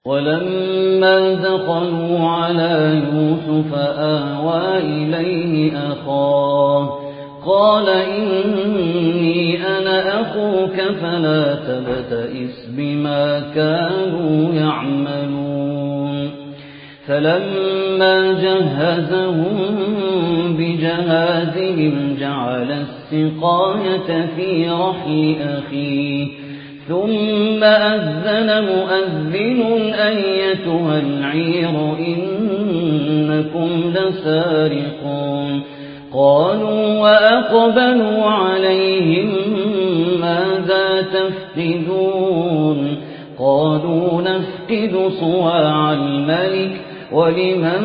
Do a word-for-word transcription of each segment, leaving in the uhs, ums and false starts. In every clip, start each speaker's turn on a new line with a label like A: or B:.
A: ولما دخلوا على يوسف آوى إليه أخاه قال إني أنا أخوك فلا تبتئس بما كانوا يعملون فلما جهزهم بجهازهم جعل السقاية في رحل أخيه ثم أذن مؤذن أيتها العير إنكم لسارقون قالوا وأقبلوا عليهم ماذا تفقدون قالوا نفقد صواع الملك ولمن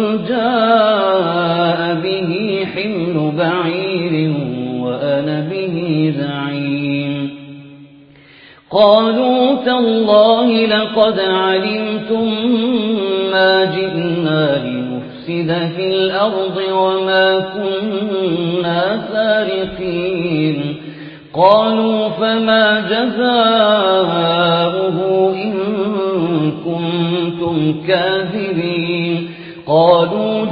A: جاء به حمل بعير وأنا به زعيم قالوا تالله لقد علمتم ما جئنا لنفسد في الأرض وما كنا سارقين قالوا فما جزاؤه إن كنتم كاذبين قالوا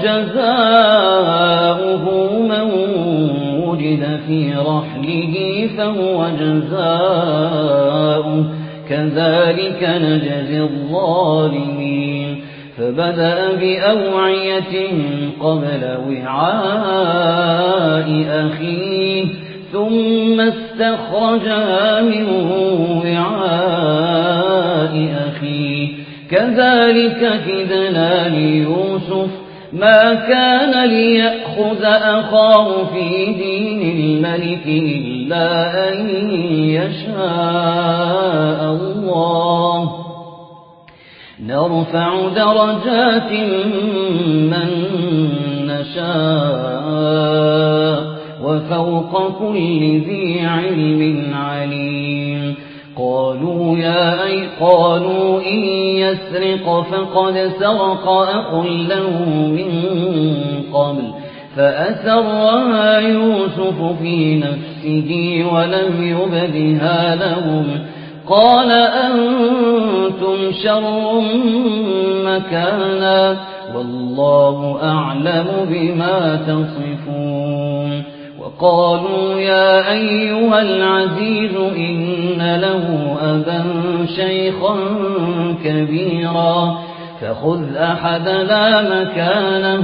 A: جزاؤه من وجد في رحله فهو جزاؤه كذلك نجزي الظالمين فبدأ بأوعيتهم قبل وعاء أخيه ثم استخرجها من وعاء أخيه كذلك كدنا ليوسف ما كان ليأخذ أخاه في دين الملك إلا أن يشاء الله نرفع درجات من نشاء وفوق كل ذي علم عليم قالوا يا أي قالوا إن يسرق فقد سرق أخ له من قبل فأسرها يوسف في نفسه ولم يبدها لهم قال أنتم شر مكانا والله أعلم بما تصفون وقالوا يا أيها العزيز إن له أبا شيخا كبيرا فخذ أحدنا مكانه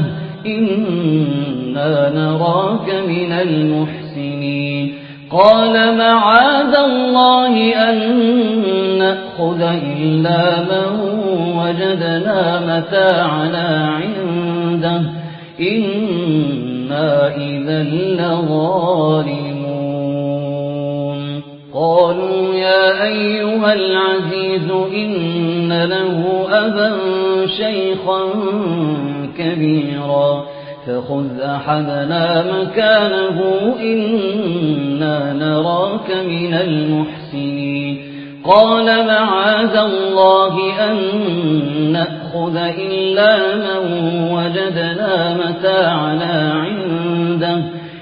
A: إنا نراك من المحسنين قال معاذ الله أن نأخذ إلا من وجدنا متاعنا عنده إنا إذا لظالمون قالوا يا أيها العزيز إن له أبا شيخا كبيرا فخذ أحدنا مكانه إنا نراك من المحسنين قال معاذ الله أن نأخذ إلا من وجدنا متاعنا عنده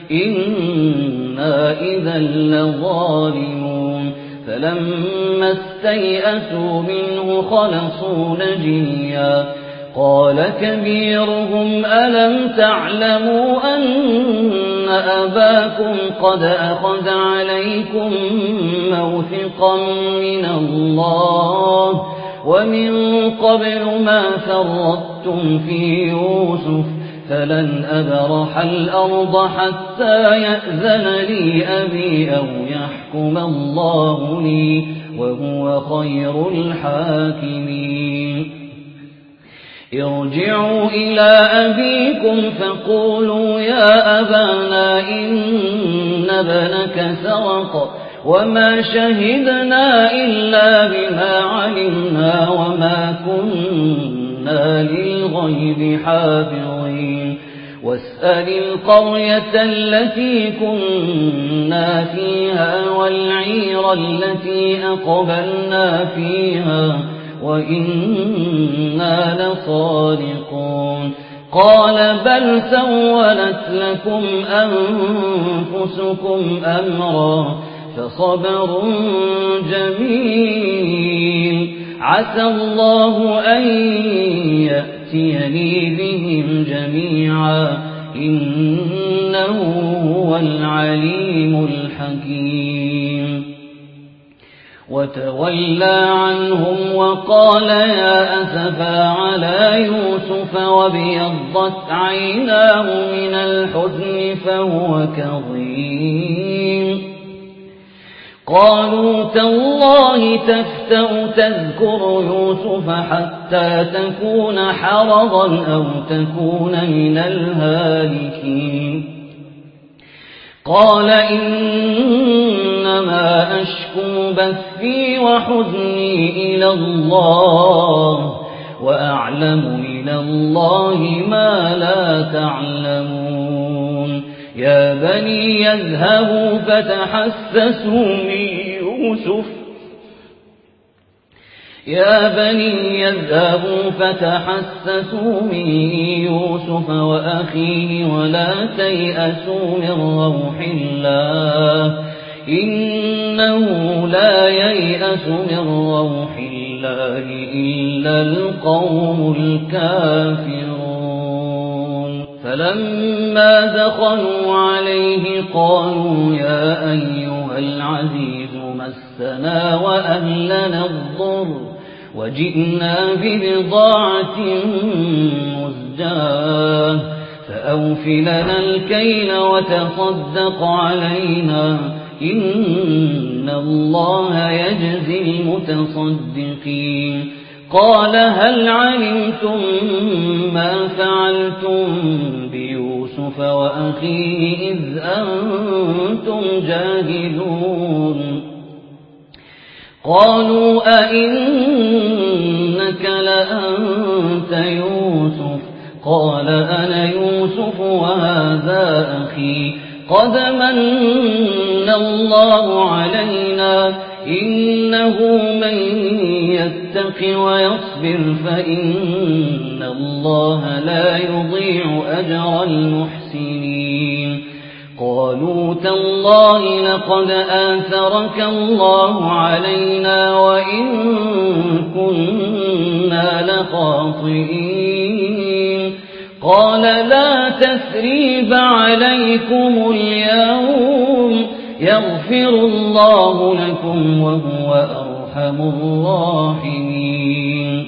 A: إنا إذا لظالمون فلما استيئسوا منه خلصوا نجيا قال كبيرهم ألم تعلموا أن أباكم قد أخذ عليكم موثقا من الله ومن قبل ما فرطتم في يوسف فلن أبرح الأرض حتى يأذن لي أبي أو يحكم الله لي وهو خير الحاكمين ارجعوا إلى أبيكم فقولوا يا أبانا إن ابنك سرق وما شهدنا إلا بما علمنا وما كنا للغيب حافظين واسأل القرية التي كنا فيها والعير التي أقبلنا فيها وإنا لصادقون قال بل سولت لكم أنفسكم أمرا فصبر جميل عسى الله أن يأتيني بهم جميعا إنه هو العليم الحكيم وتولى عنهم وقال يا أسفا على يوسف وابيضت عيناه من الحزن فهو كظيم قالوا تالله تفتأ تذكر يوسف حتى تكون حرضا أو تكون من الهالكين قال إنما أشكو بثي وحزني إلى الله وأعلم من الله ما لا تعلمون يا بني يذهبوا فتحسسوا من يوسف يا بني يذهبوا فتحسسوا من يوسف وأخيه ولا تيأسوا من روح الله إنه لا ييأس من روح الله إلا القوم الكافرون فلما دخلوا عليه قالوا يا أيها العزيز مسنا وأهلنا الضر وجئنا ببضاعة مزجاة فأوف لنا الكيل وتصدق علينا إن الله يجزي المتصدقين قال هل علمتم ما فعلتم بيوسف وأخيه إذ أنتم جاهلون قالوا أئنك لأنت يوسف قال أنا يوسف وهذا أخي قد من الله علينا إنه من يتق ويصبر فإن الله لا يضيع أجر المحسنين قالوا تالله لقد آثرك الله علينا وإن كنا لخاطئين قال لا تثريب عليكم اليوم يغفر الله لكم وهو أرحم الراحمين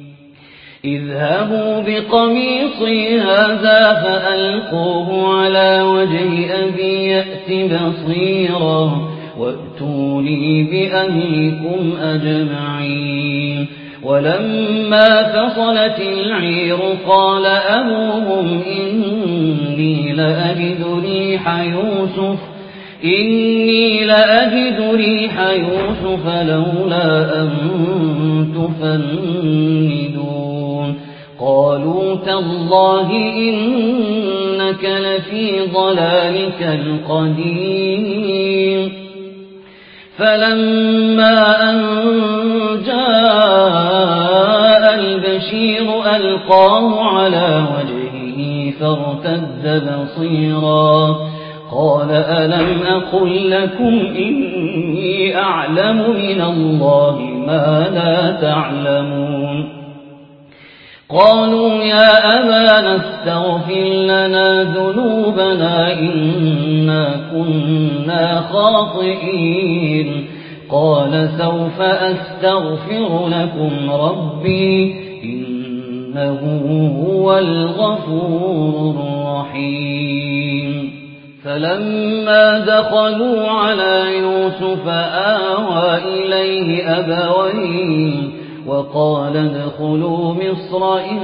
A: اذهبوا بقميصي هذا فألقوه على وجه أبي يأت بصيرا وأتوني بأهلكم أجمعين ولما فصلت العير قال أبوهم إني لأجد ريح يوسف إني لأجد ريح يوسف لولا أن تفندون قالوا تالله إنك لفي ضلالك القديم فلما أن جاء البشير ألقاه على وجهه فارتد بصيرا قال ألم أقل لكم إني أعلم من الله ما لا تعلمون قالوا يا أبانا استغفر لنا ذنوبنا إنا كنا خاطئين قال سوف أستغفر لكم ربي إنه هو الغفور الرحيم فلما دخلوا على يوسف آوى إليه أبويه وقال ادخلوا مصر إن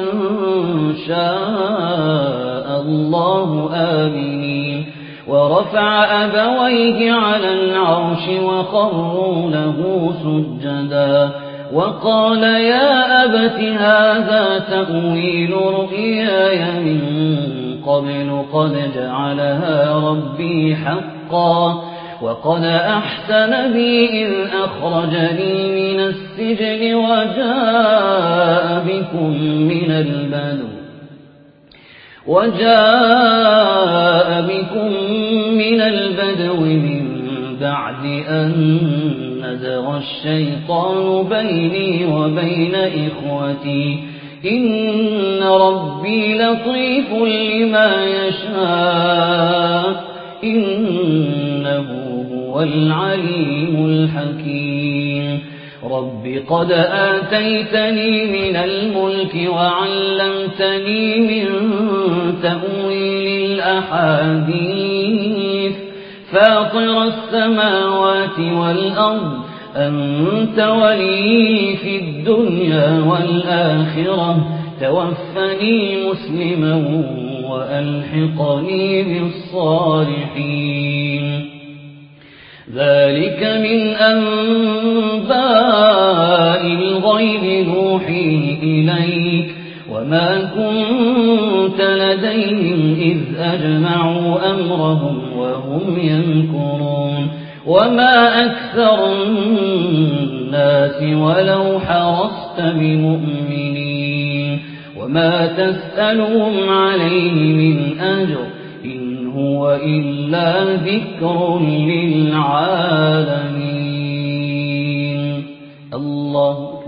A: شاء الله آمنين ورفع أبويه على العرش وخروا له سجدا وقال يا أبت هذا تأويل رؤياي من قبل قد جعلها ربي حقا وقد أحسن بي إذ أخرجني من السجن وجاء بكم من البدو وجاء بكم من البدو من بعد أن نزغ الشيطان بيني وبين إخوتي إن ربي لطيف لما يشاء إنه هو العليم الحكيم رب قد آتيتني من الملك وعلمتني من تأويل الأحاديث فاطر السماوات والأرض أنت ولي في الدنيا والآخرة توفني مسلما وألحقني بالصالحين ذلك من أنباء الغيب نوحيه إليك وما كنت لديهم إذ أجمعوا أمرهم وهم يمكرون وما أكثر الناس ولو حرصت بمؤمنين وما تسألهم عليه من أجر إن هو إلا ذكر للعالمين الله